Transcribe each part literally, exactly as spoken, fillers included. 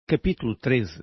Capítulo treze.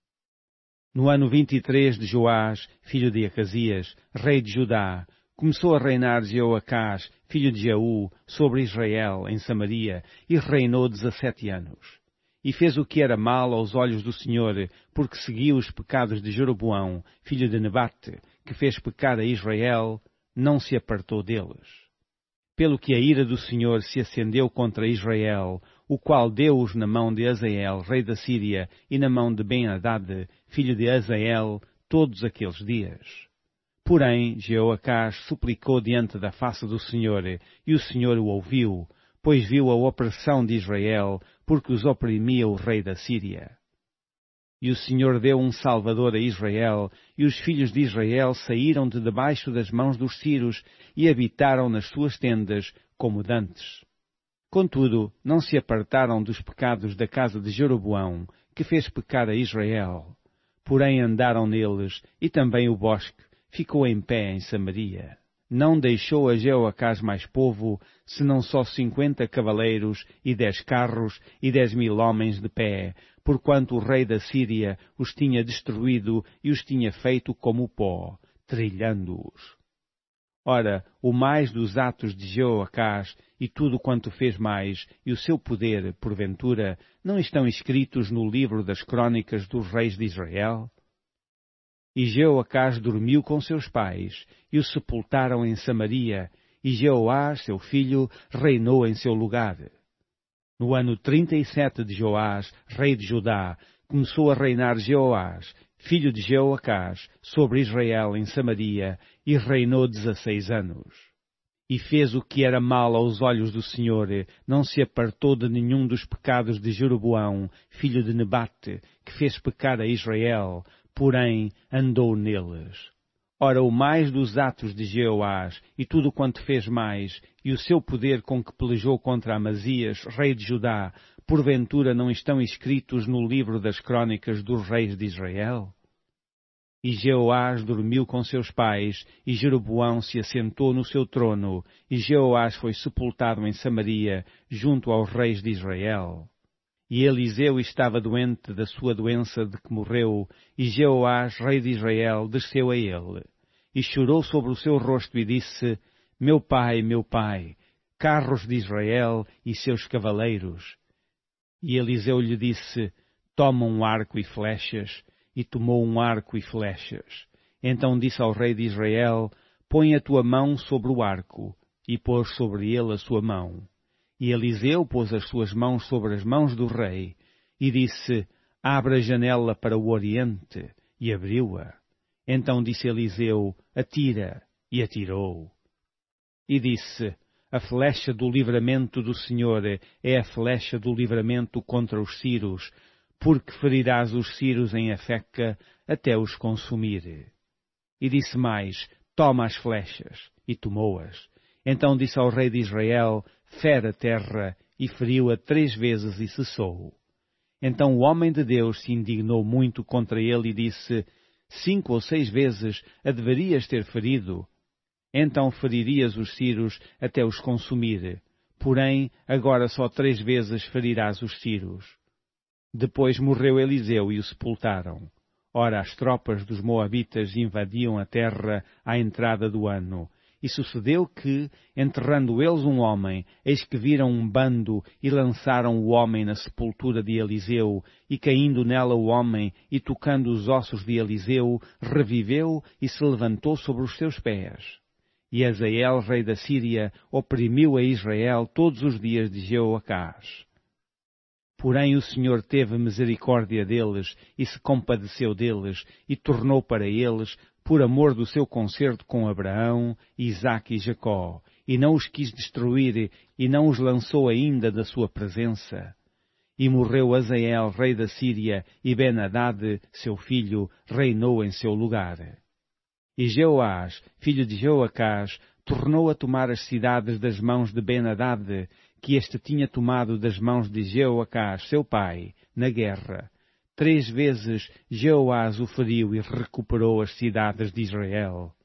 No ano vinte e três de Joás, filho de Acasias, rei de Judá, começou a reinar Jeoacás, filho de Jeú, sobre Israel, em Samaria, e reinou dezessete anos. E fez o que era mal aos olhos do Senhor, porque seguiu os pecados de Jeroboão, filho de Nebate, que fez pecar a Israel, não se apartou deles. Pelo que a ira do Senhor se acendeu contra Israel, o qual deu-os na mão de Hazael, rei da Síria, e na mão de Ben-Hadad, filho de Hazael, todos aqueles dias. Porém, Jeoacás suplicou diante da face do Senhor, e o Senhor o ouviu, pois viu a opressão de Israel, porque os oprimia o rei da Síria. E o Senhor deu um salvador a Israel, e os filhos de Israel saíram de debaixo das mãos dos sírios e habitaram nas suas tendas, como dantes. Contudo, não se apartaram dos pecados da casa de Jeroboão, que fez pecar a Israel. Porém andaram neles, e também o bosque ficou em pé em Samaria. Não deixou a Jeoacás mais povo, senão só cinquenta cavaleiros, e dez carros, e dez mil homens de pé, porquanto o rei da Síria os tinha destruído e os tinha feito como pó, trilhando-os. Ora, o mais dos atos de Jeoacás, e tudo quanto fez mais, e o seu poder, porventura, não estão escritos no livro das crônicas dos reis de Israel? E Jeoacás dormiu com seus pais, e o sepultaram em Samaria, e Jeoás, seu filho, reinou em seu lugar. No ano trinta e sete de Joás, rei de Judá, começou a reinar Jeoás, filho de Jeoacás, sobre Israel em Samaria, e reinou dezesseis anos. E fez o que era mal aos olhos do Senhor, não se apartou de nenhum dos pecados de Jeroboão, filho de Nebate, que fez pecar a Israel, porém andou neles. Ora, o mais dos atos de Jeoás, e tudo quanto fez mais, e o seu poder com que pelejou contra Amazias, rei de Judá, porventura não estão escritos no livro das crônicas dos reis de Israel? E Jeoás dormiu com seus pais, e Jeroboão se assentou no seu trono, e Jeoás foi sepultado em Samaria, junto aos reis de Israel. E Eliseu estava doente da sua doença de que morreu, e Jeoás, rei de Israel, desceu a ele. E chorou sobre o seu rosto e disse, Meu pai, meu pai, carros de Israel e seus cavaleiros. E Eliseu lhe disse, Toma um arco e flechas. E tomou um arco e flechas. Então disse ao rei de Israel, Põe a tua mão sobre o arco. E pôs sobre ele a sua mão. E Eliseu pôs as suas mãos sobre as mãos do rei, e disse, Abra a janela para o oriente, e abriu-a. Então disse Eliseu, Atira, e atirou. E disse, A flecha do livramento do Senhor é a flecha do livramento contra os sírios, porque ferirás os sírios em Afeca até os consumir. E disse mais, Toma as flechas, e tomou-as. Então disse ao rei de Israel, Fere a terra, e feriu-a três vezes e cessou. Então o homem de Deus se indignou muito contra ele e disse, Cinco ou seis vezes a deverias ter ferido. Então feririas os sírios até os consumir. Porém, agora só três vezes ferirás os sírios. Depois morreu Eliseu e o sepultaram. Ora, as tropas dos moabitas invadiam a terra à entrada do ano. E sucedeu que, enterrando eles um homem, eis que viram um bando e lançaram o homem na sepultura de Eliseu, e caindo nela o homem e tocando os ossos de Eliseu, reviveu e se levantou sobre os seus pés. E Hazael, rei da Síria, oprimiu a Israel todos os dias de Jeoacás. Porém o Senhor teve misericórdia deles e se compadeceu deles e tornou para eles, por amor do seu concerto com Abraão, Isaque e Jacó, e não os quis destruir e não os lançou ainda da sua presença. E morreu Hazael, rei da Síria, e Ben-Hadad, seu filho, reinou em seu lugar. E Jeoás, filho de Jeoacás, tornou a tomar as cidades das mãos de Ben-Hadad, que este tinha tomado das mãos de Jeoacás, seu pai, na guerra. Três vezes Jeoás o feriu e recuperou as cidades de Israel.